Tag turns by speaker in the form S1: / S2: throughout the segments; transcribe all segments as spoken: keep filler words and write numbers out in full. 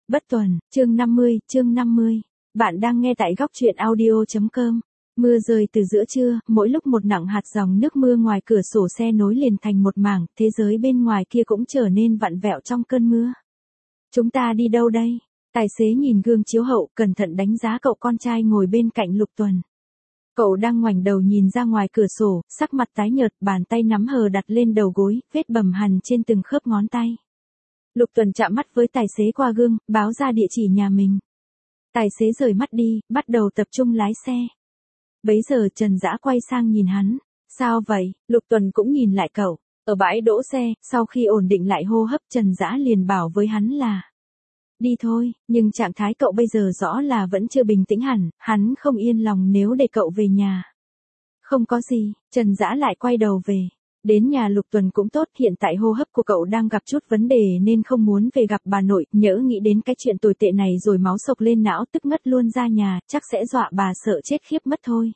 S1: Bất Tuần, chương năm mươi, chương năm mươi. Bạn đang nghe tại góc truyện audio chấm com. Mưa rơi từ giữa trưa, mỗi lúc một nặng hạt dòng nước mưa ngoài cửa sổ xe nối liền thành một mảng, thế giới bên ngoài kia cũng trở nên vặn vẹo trong cơn mưa. Chúng ta đi đâu đây? Tài xế nhìn gương chiếu hậu, cẩn thận đánh giá cậu con trai ngồi bên cạnh Lục Tuần. Cậu đang ngoảnh đầu nhìn ra ngoài cửa sổ, sắc mặt tái nhợt, bàn tay nắm hờ đặt lên đầu gối, vết bầm hằn trên từng khớp ngón tay. Lục Tuần chạm mắt với tài xế qua gương, báo ra địa chỉ nhà mình. Tài xế rời mắt đi, bắt đầu tập trung lái xe. Bấy giờ Trần Dã quay sang nhìn hắn. Sao vậy? Lục Tuần cũng nhìn lại cậu. Ở bãi đỗ xe, sau khi ổn định lại hô hấp, Trần Dã liền bảo với hắn là đi thôi, nhưng trạng thái cậu bây giờ rõ là vẫn chưa bình tĩnh hẳn, hắn không yên lòng nếu để cậu về nhà. Không có gì, Trần Dã lại quay đầu về. Đến nhà Lục Tuần cũng tốt, hiện tại hô hấp của cậu đang gặp chút vấn đề nên không muốn về gặp bà nội, nhỡ nghĩ đến cái chuyện tồi tệ này rồi máu sộc lên não tức ngất luôn ra nhà, chắc sẽ dọa bà sợ chết khiếp mất thôi.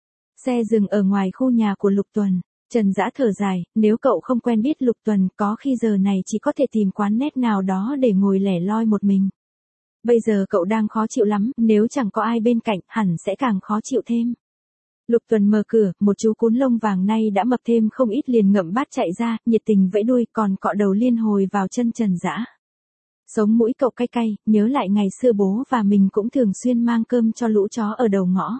S1: Xe dừng ở ngoài khu nhà của Lục Tuần, Trần Dã thở dài, nếu cậu không quen biết Lục Tuần có khi giờ này chỉ có thể tìm quán nét nào đó để ngồi lẻ loi một mình. Bây giờ cậu đang khó chịu lắm, nếu chẳng có ai bên cạnh hẳn sẽ càng khó chịu thêm. Lục Tuần mở cửa, một chú cún lông vàng nay đã mập thêm không ít liền ngậm bát chạy ra, nhiệt tình vẫy đuôi còn cọ đầu liên hồi vào chân Trần Dã. Sống mũi cậu cay cay, nhớ lại ngày xưa bố và mình cũng thường xuyên mang cơm cho lũ chó ở đầu ngõ.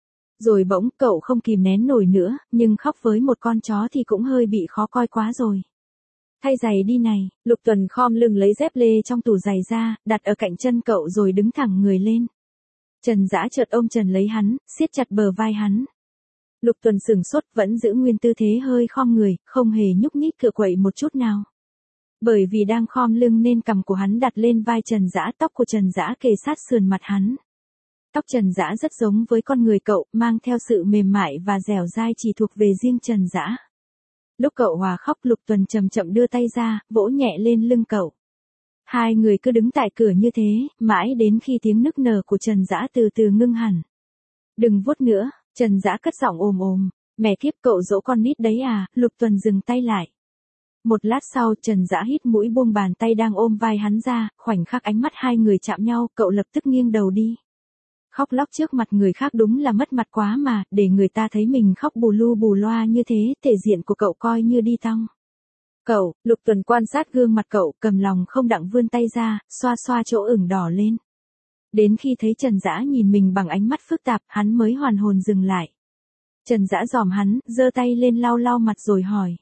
S1: Rồi bỗng cậu không kìm nén nổi nữa, nhưng khóc với một con chó thì cũng hơi bị khó coi quá rồi. Thay giày đi này, Lục Tuần khom lưng lấy dép lê trong tủ giày ra, đặt ở cạnh chân cậu rồi đứng thẳng người lên. Trần Dã chợt ôm Trần lấy hắn, siết chặt bờ vai hắn. Lục Tuần sửng sốt vẫn giữ nguyên tư thế hơi khom người, không hề nhúc nhích cựa quậy một chút nào. Bởi vì đang khom lưng nên cằm của hắn đặt lên vai Trần Dã, tóc của Trần Dã kề sát sườn mặt hắn. Tóc Trần Dã rất giống với con người cậu, mang theo sự mềm mại và dẻo dai chỉ thuộc về riêng Trần Dã. Lúc cậu hòa khóc, Lục Tuần chậm chậm đưa tay ra, vỗ nhẹ lên lưng cậu. Hai người cứ đứng tại cửa như thế, mãi đến khi tiếng nức nở của Trần Dã từ từ ngưng hẳn. Đừng vuốt nữa, Trần Dã cất giọng ồm ồm, mẹ kiếp cậu dỗ con nít đấy à, Lục Tuần dừng tay lại. Một lát sau Trần Dã hít mũi buông bàn tay đang ôm vai hắn ra, khoảnh khắc ánh mắt hai người chạm nhau, cậu lập tức nghiêng đầu đi. Khóc lóc trước mặt người khác đúng là mất mặt quá mà, để người ta thấy mình khóc bù lu bù loa như thế, thể diện của cậu coi như đi tong. Cậu, Lục Tuần quan sát gương mặt cậu, cầm lòng không đặng vươn tay ra, xoa xoa chỗ ửng đỏ lên. Đến khi thấy Trần Dã nhìn mình bằng ánh mắt phức tạp, hắn mới hoàn hồn dừng lại. Trần Dã dòm hắn, giơ tay lên lau lau mặt rồi hỏi.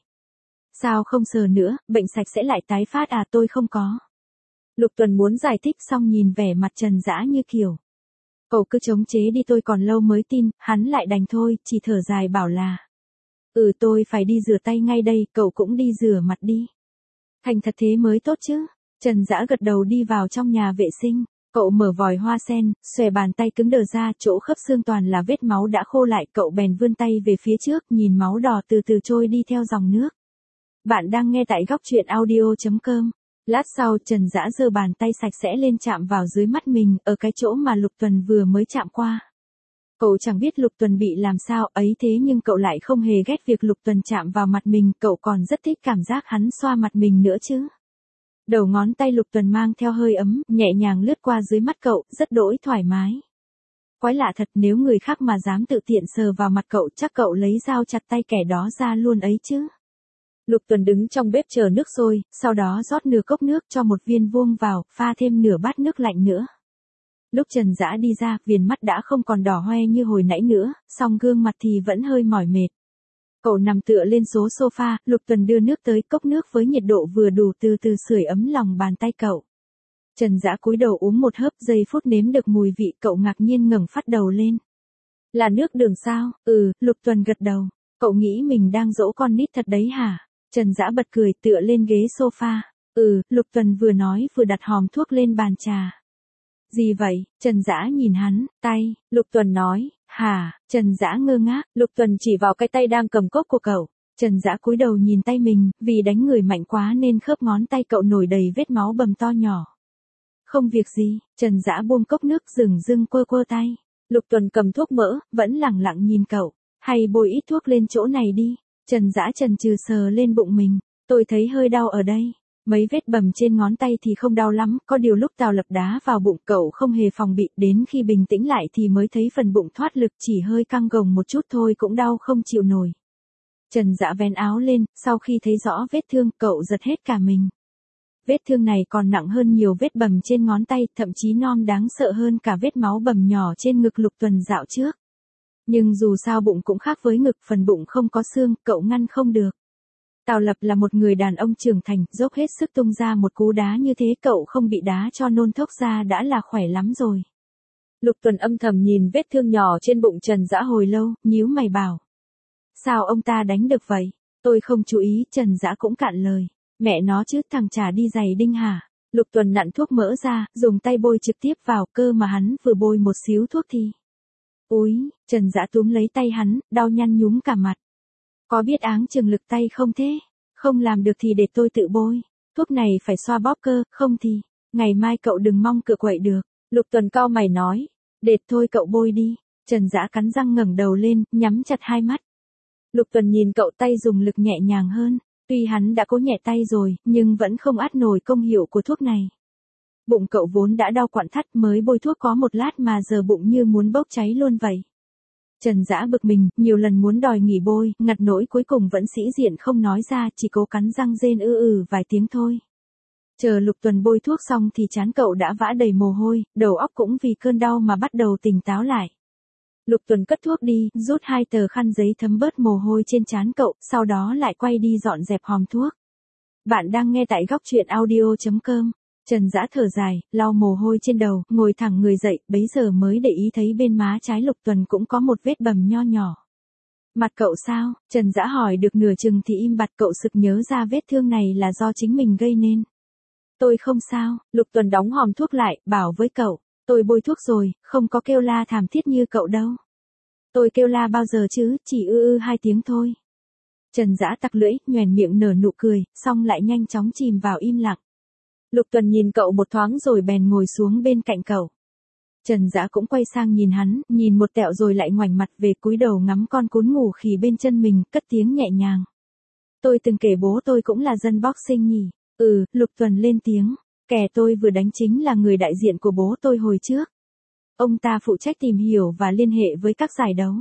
S1: Sao không sờ nữa, bệnh sạch sẽ lại tái phát à, tôi không có. Lục Tuần muốn giải thích xong nhìn vẻ mặt Trần Dã như kiểu. Cậu cứ chống chế đi, tôi còn lâu mới tin, hắn lại đành thôi, chỉ thở dài bảo là. Ừ, tôi phải đi rửa tay ngay đây, cậu cũng đi rửa mặt đi. Thành thật thế mới tốt chứ. Trần Dã gật đầu đi vào trong nhà vệ sinh. Cậu mở vòi hoa sen, xòe bàn tay cứng đờ ra, chỗ khớp xương toàn là vết máu đã khô lại, cậu bèn vươn tay về phía trước, nhìn máu đỏ từ từ trôi đi theo dòng nước. Bạn đang nghe tại góc truyện audio chấm com. Lát sau Trần Dã giơ bàn tay sạch sẽ lên chạm vào dưới mắt mình, ở cái chỗ mà Lục Tuần vừa mới chạm qua. Cậu chẳng biết Lục Tuần bị làm sao ấy, thế nhưng cậu lại không hề ghét việc Lục Tuần chạm vào mặt mình, cậu còn rất thích cảm giác hắn xoa mặt mình nữa chứ. Đầu ngón tay Lục Tuần mang theo hơi ấm, nhẹ nhàng lướt qua dưới mắt cậu, rất đỗi thoải mái. Quái lạ thật, nếu người khác mà dám tự tiện sờ vào mặt cậu chắc cậu lấy dao chặt tay kẻ đó ra luôn ấy chứ. Lục Tuần đứng trong bếp chờ nước sôi, sau đó rót nửa cốc nước cho một viên vuông vào, pha thêm nửa bát nước lạnh nữa. Lúc Trần Dã đi ra, viền mắt đã không còn đỏ hoe như hồi nãy nữa, song gương mặt thì vẫn hơi mỏi mệt. Cậu nằm tựa lên số sofa, Lục Tuần đưa nước tới, cốc nước với nhiệt độ vừa đủ từ từ sưởi ấm lòng bàn tay cậu. Trần Dã cúi đầu uống một hớp, giây phút nếm được mùi vị, cậu ngạc nhiên ngẩng phát đầu lên. Là nước đường sao? Ừ, Lục Tuần gật đầu. Cậu nghĩ mình đang dỗ con nít thật đấy hả? Trần Dã bật cười, tựa lên ghế sofa. Ừ, Lục Tuần vừa nói vừa đặt hòm thuốc lên bàn trà. Gì vậy? Trần Dã nhìn hắn, tay, Lục Tuần nói, hả? Trần Dã ngơ ngác, Lục Tuần chỉ vào cái tay đang cầm cốc của cậu. Trần Dã cúi đầu nhìn tay mình, vì đánh người mạnh quá nên khớp ngón tay cậu nổi đầy vết máu bầm to nhỏ. Không việc gì, Trần Dã buông cốc nước dừng dưng quơ quơ tay. Lục Tuần cầm thuốc mỡ, vẫn lẳng lặng nhìn cậu. Hay bôi ít thuốc lên chỗ này đi. Trần Dã chần chừ sờ lên bụng mình. Tôi thấy hơi đau ở đây. Mấy vết bầm trên ngón tay thì không đau lắm, có điều lúc Tào Lập đá vào bụng cậu không hề phòng bị, đến khi bình tĩnh lại thì mới thấy phần bụng thoát lực, chỉ hơi căng gồng một chút thôi cũng đau không chịu nổi. Trần Dã vén áo lên, sau khi thấy rõ vết thương, cậu giật hết cả mình. Vết thương này còn nặng hơn nhiều vết bầm trên ngón tay, thậm chí non đáng sợ hơn cả vết máu bầm nhỏ trên ngực Lục Tuần dạo trước. Nhưng dù sao bụng cũng khác với ngực, phần bụng không có xương, cậu ngăn không được. Tào Lập là một người đàn ông trưởng thành, dốc hết sức tung ra một cú đá như thế, cậu không bị đá cho nôn thốc ra đã là khỏe lắm rồi. Lục Tuần âm thầm nhìn vết thương nhỏ trên bụng Trần Dã hồi lâu, nhíu mày bảo. Sao ông ta đánh được vậy? Tôi không chú ý, Trần Dã cũng cạn lời. Mẹ nó chứ, thằng chả đi giày đinh hả? Lục Tuần nặn thuốc mỡ ra, dùng tay bôi trực tiếp vào, cơ mà hắn vừa bôi một xíu thuốc thì. Úi, Trần Dã túm lấy tay hắn, đau nhăn nhúm cả mặt. Có biết áng chừng lực tay không thế? Không làm được thì để tôi tự bôi. Thuốc này phải xoa bóp cơ, không thì, ngày mai cậu đừng mong cựa quậy được. Lục Tuần cau mày nói, đệt thôi cậu bôi đi. Trần Dã cắn răng ngẩng đầu lên, nhắm chặt hai mắt. Lục Tuần nhìn cậu, tay dùng lực nhẹ nhàng hơn. Tuy hắn đã cố nhẹ tay rồi, nhưng vẫn không át nổi công hiệu của thuốc này. Bụng cậu vốn đã đau quặn thắt, mới bôi thuốc có một lát mà giờ bụng như muốn bốc cháy luôn vậy. Trần Dã bực mình, nhiều lần muốn đòi nghỉ bôi, ngặt nỗi cuối cùng vẫn sĩ diện không nói ra, chỉ cố cắn răng rên ư ừ vài tiếng thôi. Chờ Lục Tuần bôi thuốc xong thì trán cậu đã vã đầy mồ hôi, đầu óc cũng vì cơn đau mà bắt đầu tỉnh táo lại. Lục Tuần cất thuốc đi, rút hai tờ khăn giấy thấm bớt mồ hôi trên trán cậu, sau đó lại quay đi dọn dẹp hòm thuốc. Bạn đang nghe tại góc truyện audio chấm com. Trần Dã thở dài, lau mồ hôi trên đầu, ngồi thẳng người dậy, bấy giờ mới để ý thấy bên má trái Lục Tuần cũng có một vết bầm nho nhỏ. Mặt cậu sao? Trần Dã hỏi được nửa chừng thì im bặt, cậu sực nhớ ra vết thương này là do chính mình gây nên. Tôi không sao, Lục Tuần đóng hòm thuốc lại, bảo với cậu, tôi bôi thuốc rồi, không có kêu la thảm thiết như cậu đâu. Tôi kêu la bao giờ chứ, chỉ ư ư hai tiếng thôi. Trần Dã tặc lưỡi, nhoẻn miệng nở nụ cười, xong lại nhanh chóng chìm vào im lặng. Lục Tuần nhìn cậu một thoáng rồi bèn ngồi xuống bên cạnh cậu. Trần Dã cũng quay sang nhìn hắn, nhìn một tẹo rồi lại ngoảnh mặt về, cúi đầu ngắm con cún ngủ khỉ bên chân mình, cất tiếng nhẹ nhàng. Tôi từng kể bố tôi cũng là dân boxing nhỉ? Ừ, Lục Tuần lên tiếng. Kẻ tôi vừa đánh chính là người đại diện của bố tôi hồi trước. Ông ta phụ trách tìm hiểu và liên hệ với các giải đấu.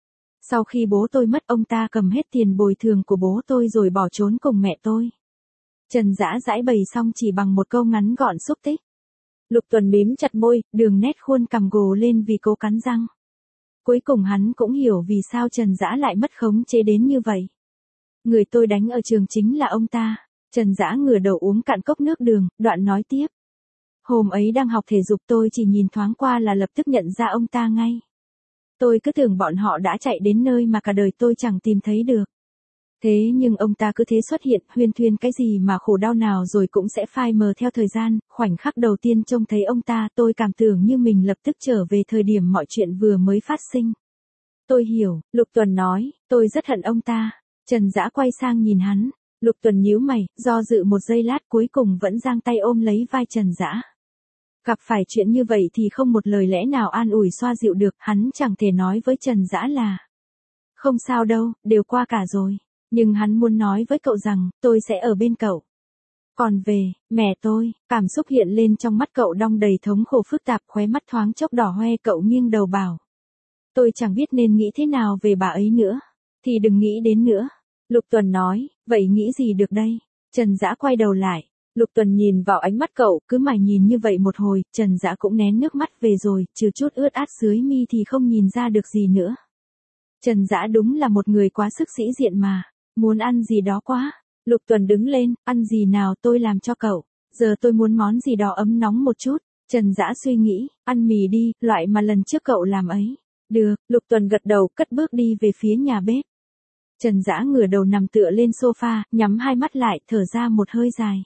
S1: Sau khi bố tôi mất, ông ta cầm hết tiền bồi thường của bố tôi rồi bỏ trốn cùng mẹ tôi. Trần Dã giải bày xong chỉ bằng một câu ngắn gọn xúc tích. Lục Tuần mím chặt môi, đường nét khuôn cằm gồ lên vì cố cắn răng. Cuối cùng hắn cũng hiểu vì sao Trần Dã lại mất khống chế đến như vậy. Người tôi đánh ở trường chính là ông ta. Trần Dã ngửa đầu uống cạn cốc nước đường, đoạn nói tiếp. Hôm ấy đang học thể dục, tôi chỉ nhìn thoáng qua là lập tức nhận ra ông ta ngay. Tôi cứ tưởng bọn họ đã chạy đến nơi mà cả đời tôi chẳng tìm thấy được. Thế nhưng ông ta cứ thế xuất hiện, huyên thuyên cái gì mà khổ đau nào rồi cũng sẽ phai mờ theo thời gian. Khoảnh khắc đầu tiên trông thấy ông ta, tôi cảm tưởng như mình lập tức trở về thời điểm mọi chuyện vừa mới phát sinh. Tôi hiểu, Lục Tuần nói, tôi rất hận ông ta. Trần Dã quay sang nhìn hắn. Lục Tuần nhíu mày, do dự một giây lát, cuối cùng vẫn giang tay ôm lấy vai Trần Dã. Gặp phải chuyện như vậy thì không một lời lẽ nào an ủi xoa dịu được, hắn chẳng thể nói với Trần Dã là không sao đâu, đều qua cả rồi. Nhưng hắn muốn nói với cậu rằng, tôi sẽ ở bên cậu. Còn về, mẹ tôi, cảm xúc hiện lên trong mắt cậu đong đầy thống khổ phức tạp, khóe mắt thoáng chốc đỏ hoe, cậu nghiêng đầu bảo. Tôi chẳng biết nên nghĩ thế nào về bà ấy nữa. Thì đừng nghĩ đến nữa. Lục Tuần nói, vậy nghĩ gì được đây? Trần Dã quay đầu lại. Lục Tuần nhìn vào ánh mắt cậu, cứ mải nhìn như vậy một hồi, Trần Dã cũng nén nước mắt về rồi, trừ chút ướt át dưới mi thì không nhìn ra được gì nữa. Trần Dã đúng là một người quá sức sĩ diện mà. Muốn ăn gì đó quá. Lục Tuần đứng lên, ăn gì nào tôi làm cho cậu. Giờ tôi muốn món gì đó ấm nóng một chút. Trần Dã suy nghĩ, ăn mì đi, loại mà lần trước cậu làm ấy. Được, Lục Tuần gật đầu, cất bước đi về phía nhà bếp. Trần Dã ngửa đầu nằm tựa lên sofa, nhắm hai mắt lại, thở ra một hơi dài.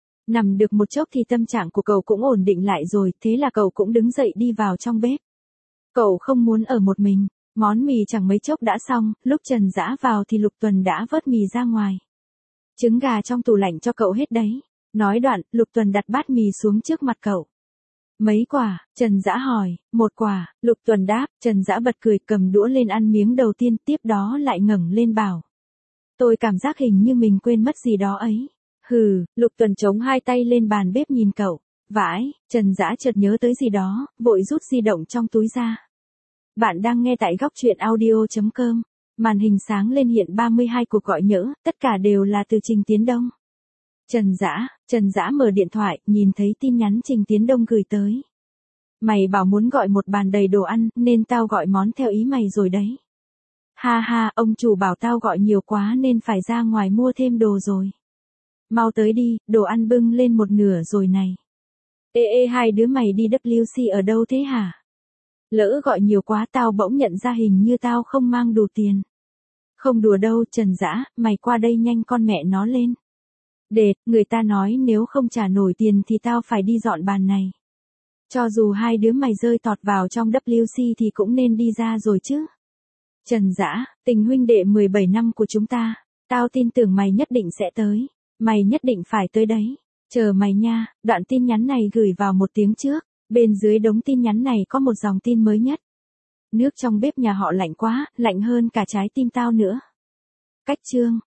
S1: Nằm được một chốc thì tâm trạng của cậu cũng ổn định lại rồi, thế là cậu cũng đứng dậy đi vào trong bếp. Cậu không muốn ở một mình. Món mì chẳng mấy chốc đã xong, lúc Trần Dã vào thì Lục Tuần đã vớt mì ra ngoài. Trứng gà trong tủ lạnh cho cậu hết đấy. Nói đoạn, Lục Tuần đặt bát mì xuống trước mặt cậu. Mấy quả? Trần Dã hỏi. Một quả, Lục Tuần đáp. Trần Dã bật cười, cầm đũa lên ăn miếng đầu tiên, tiếp đó lại ngẩng lên bảo. Tôi cảm giác hình như mình quên mất gì đó ấy. Hừ, Lục Tuần chống hai tay lên bàn bếp nhìn cậu. Vãi, Trần Dã chợt nhớ tới gì đó, vội rút di động trong túi ra. Bạn đang nghe tại góc truyện audio.com. Màn hình sáng lên hiện ba mươi hai cuộc gọi nhỡ, tất cả đều là từ Trình Tiến Đông. Trần Dã, Trần Dã mở điện thoại, nhìn thấy tin nhắn Trình Tiến Đông gửi tới. Mày bảo muốn gọi một bàn đầy đồ ăn, nên tao gọi món theo ý mày rồi đấy. Ha ha, ông chủ bảo tao gọi nhiều quá nên phải ra ngoài mua thêm đồ rồi. Mau tới đi, đồ ăn bưng lên một nửa rồi này. Ê ê hai đứa mày đi W C ở đâu thế hả? Lỡ gọi nhiều quá tao bỗng nhận ra hình như tao không mang đủ tiền. Không đùa đâu Trần Dã, mày qua đây nhanh con mẹ nó lên. Đệt, người ta nói nếu không trả nổi tiền thì tao phải đi dọn bàn này. Cho dù hai đứa mày rơi tọt vào trong W C thì cũng nên đi ra rồi chứ. Trần Dã, tình huynh đệ mười bảy năm của chúng ta, tao tin tưởng mày nhất định sẽ tới. Mày nhất định phải tới đấy. Chờ mày nha, đoạn tin nhắn này gửi vào một tiếng trước. Bên dưới đống tin nhắn này có một dòng tin mới nhất. Nước trong bếp nhà họ lạnh quá, lạnh hơn cả trái tim tao nữa. Cách chương.